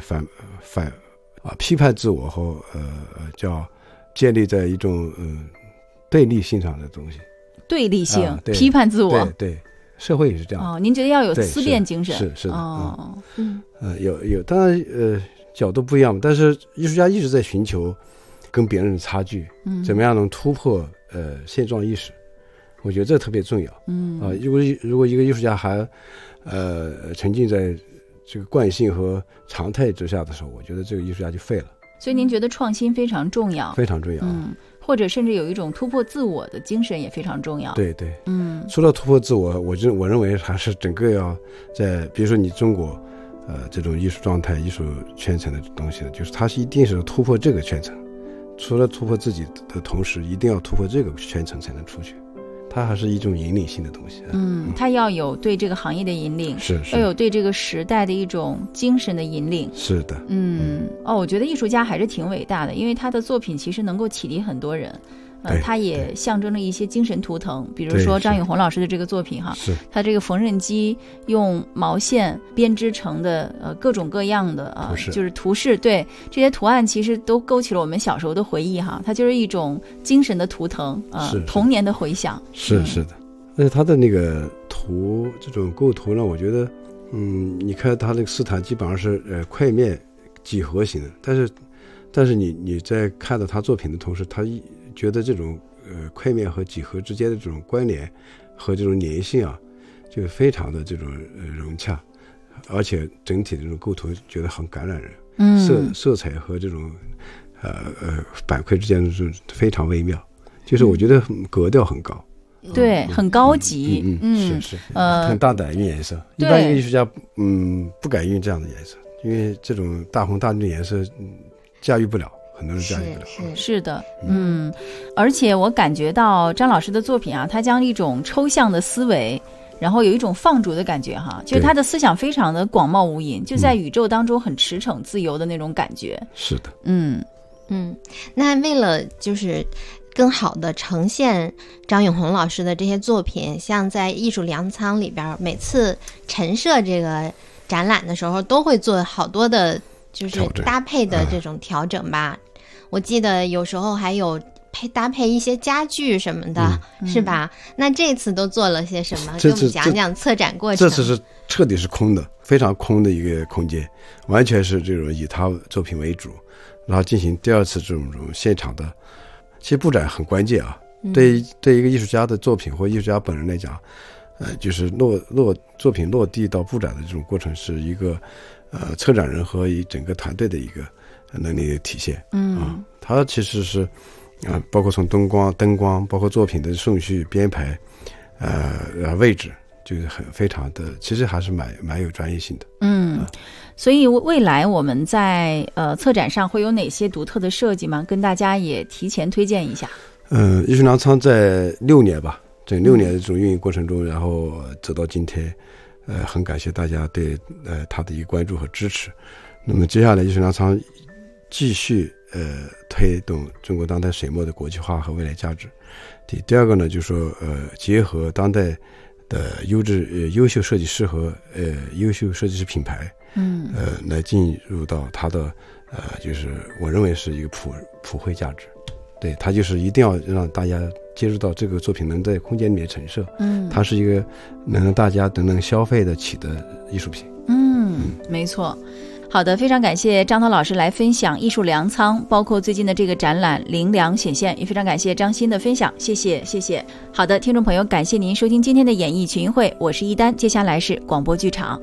批判自我和叫建立在一种对立性上的东西。 对立性，批判自我。 对，社会也是这样。 哦，您觉得要有思辨精神？ 是的。 哦， 有，当然角度不一样，但是艺术家一直在寻求跟别人的差距，怎么样能突破现状意识？我觉得这特别重要。如果一个艺术家还沉浸在这个惯性和常态之下的时候，我觉得这个艺术家就废了。 所以您觉得创新非常重要？ 非常重要。 或者甚至有一种突破自我的精神也非常重要。 对，除了突破自我，我认为还是整个要在，比如说你中国这种艺术状态、艺术圈层的东西呢，就是它是一定是突破这个圈层，除了突破自己的同时，一定要突破这个圈层才能出去。它还是一种引领性的东西。 它要有对这个行业的引领， 是要有对这个时代的一种精神的引领。 是的。 我觉得艺术家还是挺伟大的，因为他的作品其实能够启迪很多人。它也象征了一些精神图腾，比如说张永红老师的这个作品哈，他这个缝纫机用毛线编织成的各种各样的就是图式，对，这些图案其实都勾起了我们小时候的回忆哈，它就是一种精神的图腾，童年的回响。 是的，而且他的那个图这种构图呢，我觉得你看他那个斯坦基本上是块面几何型的，但是你在看到他作品的同时，他觉得这种块面和几何之间的这种关联和这种粘性啊，就非常的这种融洽，而且整体的这种构图觉得很感染人。色彩和这种板块之间的这种非常微妙，就是我觉得格调很高。 对，很高级。 是很大胆用颜色，一般一个艺术家不敢用这样的颜色，因为这种大红大绿的颜色驾驭不了。很多人驾驭不了。 是的，而且我感觉到张老师的作品啊，他将一种抽象的思维，然后有一种放逐的感觉哈，就是他的思想非常的广袤无垠，就在宇宙当中很驰骋自由的那种感觉。 是的。 那为了就是更好的呈现张永红老师的这些作品，像在艺术粮仓里边，每次陈设这个展览的时候，都会做好多的就是搭配的这种调整吧。我记得有时候还有搭配一些家具什么的，是吧？那这次都做了些什么？给我们讲讲策展过程。 这次是彻底是空的，非常空的一个空间，完全是这种以他作品为主，然后进行第二次这种现场的。其实布展很关键啊，对一个艺术家的作品或艺术家本人来讲，就是作品落地到布展的这种过程，是一个策展人和整个团队的一个能力的体现。它其实是包括从灯光，包括作品的顺序编排，位置，就是非常的，其实还是蛮有专业性的。 所以未来我们在策展上会有哪些独特的设计吗？跟大家也提前推荐一下。 艺术粮仓在6年吧，整6年的这种运营过程中，然后走到今天，很感谢大家对他的一个关注和支持。那么接下来艺术粮仓继续推动中国当代水墨的国际化和未来价值。第二个呢，就是说结合当代的优秀设计师和优秀设计师品牌，来进入到它的就是我认为是一个普惠价值。对，它就是一定要让大家接触到这个作品能在空间里面陈设，它是一个能让大家都能消费得起的艺术品。 没错。好的，非常感谢张涛老师来分享艺术粮仓，包括最近的这个展览灵粮显现，也非常感谢张欣的分享，谢谢。好的，听众朋友，感谢您收听今天的演艺群英会，我是一丹，接下来是广播剧场。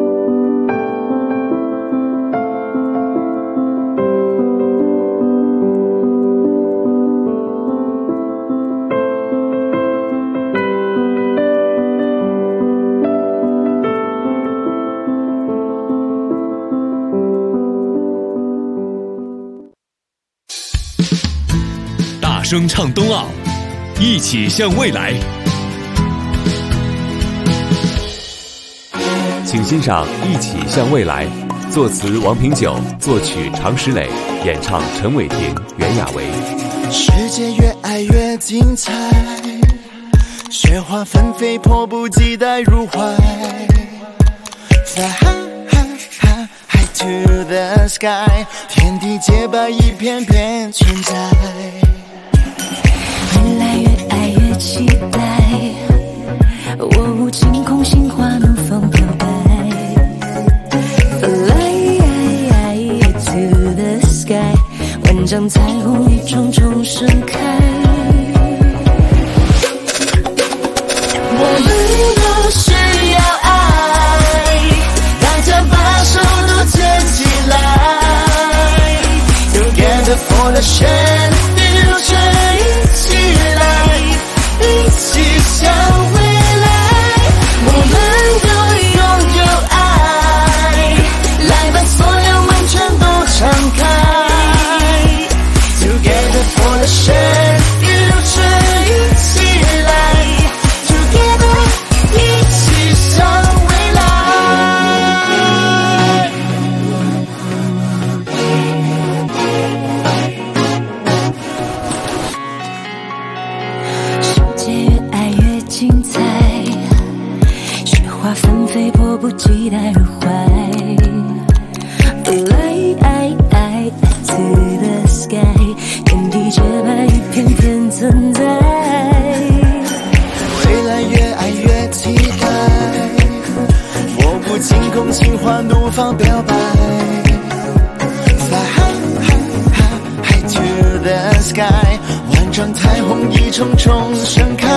声唱冬奥，一起向未来。 请欣赏《一起向未来》， 作词王品九，作曲常石磊，演唱陈伟霆、袁娅维。 世界越爱越精彩，雪花纷飞，迫不及待入怀。Fly high to the sky， 天地洁白，一片片存在。 越来越爱越期待，我无惊恐，心花怒放飘摆。Fly to the sky， 万丈彩虹一重重盛开。我们都需要爱，大家把手都牵起来 Together for the shared future， 一起来，一起向未来。我们都拥有爱，来把所有门全都敞开 Together for the shared future， 一起来一起向未来。 世界越爱越精彩，雪花纷飞，迫不及待入怀。Fly to the sky， 天地洁白，一片片存在。 未来越爱越期待，我不惊恐，心花怒放表白。Fly high to the sky， 万丈彩虹一重重盛开。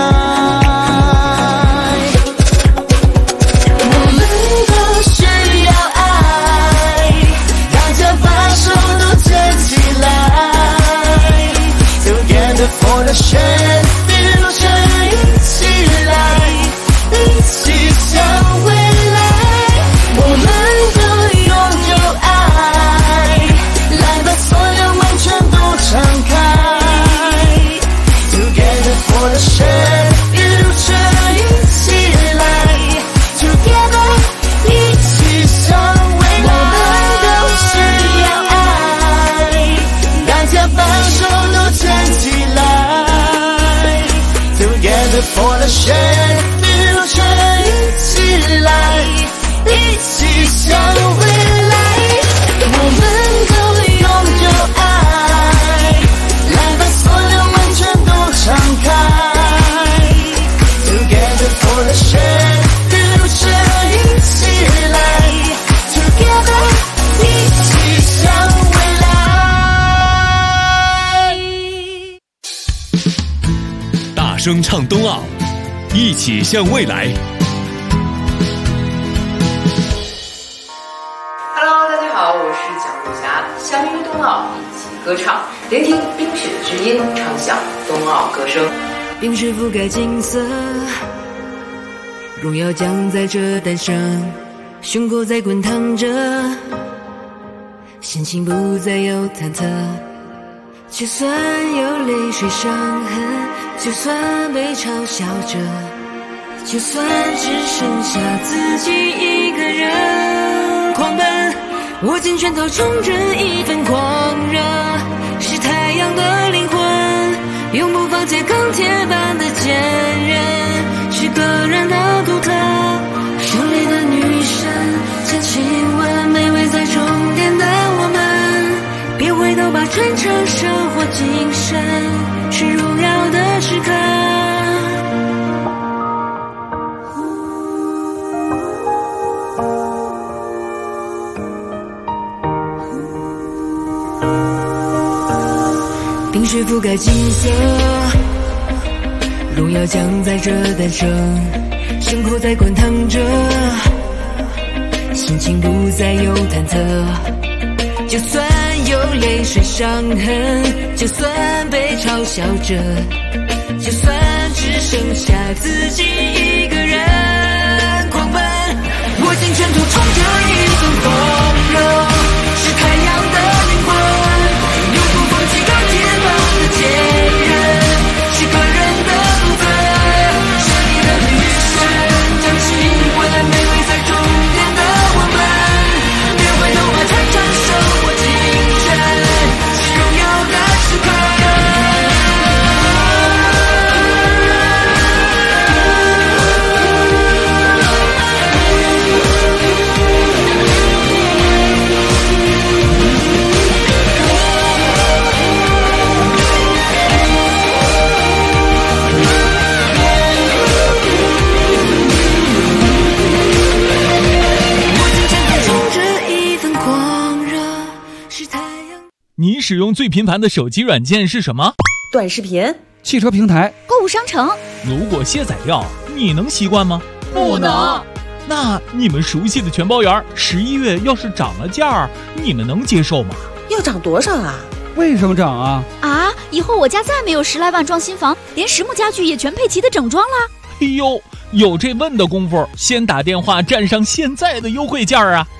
我们都需要爱，大家把手都牵起来 Together for the shared future， 一起来，一起向未来。我们都拥有爱，来把所有门全都敞开 Together for the shared future， 一起来 Together， 一起向未来。我们都需要爱，大家把手都牵起来 Together for the shared future， 一起来，一起向未来。我们都拥有爱，来把所有门全都敞开 Together for the shared future， 一起来 Together， 一起向未来。 大声唱冬奥，一起向未来。 Hello， 大家好，我是蒋璐霞，相约冬奥，一起歌唱，聆听冰雪之音，唱响冬奥歌声。 冰雪覆盖金色，荣耀将在这诞生，胸口在滚烫着，心情不再有忐忑。就算有泪水伤痕，就算被嘲笑着，就算只剩下自己一个人狂奔，握紧拳头冲着一份狂热，是太阳的灵魂，永不放弃钢铁般的坚韧，是个人的独特，胜利的女神，将亲吻卑微在终点的我们，别回头吧，传承生活精神，是荣耀的时刻。冰雪覆盖金色，荣耀将在这诞生，胸口在滚烫着，心情不再有忐忑。就算有泪水伤痕，就算被嘲笑着，就算只剩下自己一个人狂奔，握紧拳头冲着一份狂热，是太阳的灵魂，永不放弃钢铁般的坚韧，是个人的独特，是你的女神，将亲吻卑微在终点的我们，别回头你使用最频繁的手机软件是什么？ 短视频、 汽车平台、 购物商城。 如果卸载掉，你能习惯吗？ 不能。 那你们熟悉的全包园11月要是涨了价，你们能接受吗？ 要涨多少啊？ 为什么涨啊？ 以后我家再没有10来万装新房，连实木家具也全配齐的整装了。 哎呦，有这问的功夫，先打电话占上现在的优惠价啊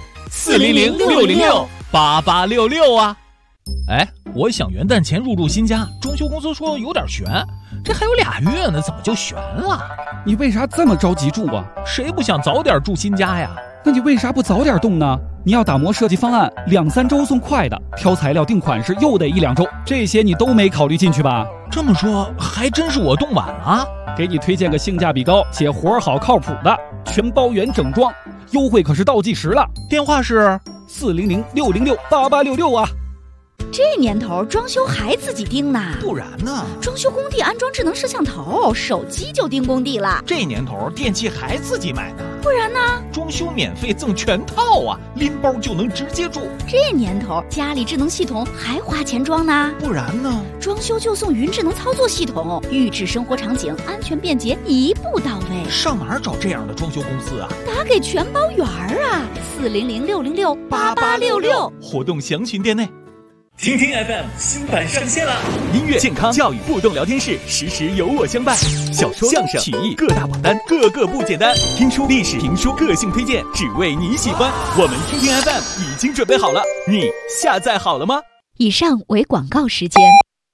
！400-606-8866啊！哎，我想元旦前入住新家，装修公司说有点悬，这还有2月呢，怎么就悬了？ 你为啥这么着急住啊？ 谁不想早点住新家呀？ 那你为啥不早点动呢？你要打磨设计方案，2-3周送快的，挑材料定款式又得1-2周，这些你都没考虑进去吧？ 这么说，还真是我动晚了。 给你推荐个性价比高且活好靠谱的全包圆整装，优惠可是倒计时了。 电话是 400-606-8866啊！ 这年头装修还自己盯呢？ 不然呢？ 装修工地安装智能摄像头，手机就盯工地了。 这年头电器还自己买呢？ 不然呢？ 装修免费赠全套啊，拎包就能直接住。 这年头家里智能系统还花钱装呢？ 不然呢？ 装修就送云智能操作系统，预制生活场景，安全便捷，一步到位。 上哪儿找这样的装修公司啊？ 打给全包园啊，400-606-8866， 活动详询店内。 听听 FM 新版上线了，音乐、健康、教育、互动聊天室，时时有我相伴。小说、相声、曲艺各大榜单，个个不简单。听书、历史、评书、个性推荐，只为你喜欢。我们听听 FM 已经准备好了，你下载好了吗？ 以上为广告时间。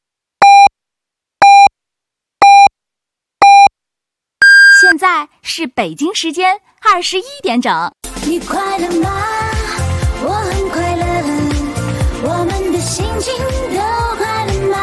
现在是北京时间21点整。 你快乐吗？我很快乐。我们的心情都快乐吗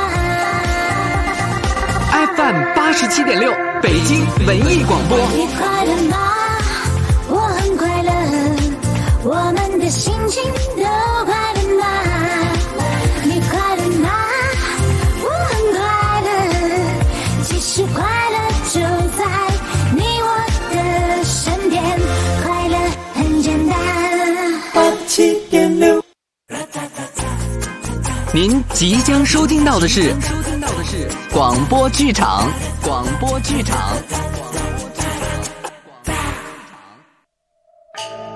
？FM 87.6，北京文艺广播。 你快乐吗？我很快乐。我们的心情都快乐吗？你快乐吗？我很快乐。其实快乐就在你我的身边，快乐很简单。87.6。 您即将收听到的是广播剧场。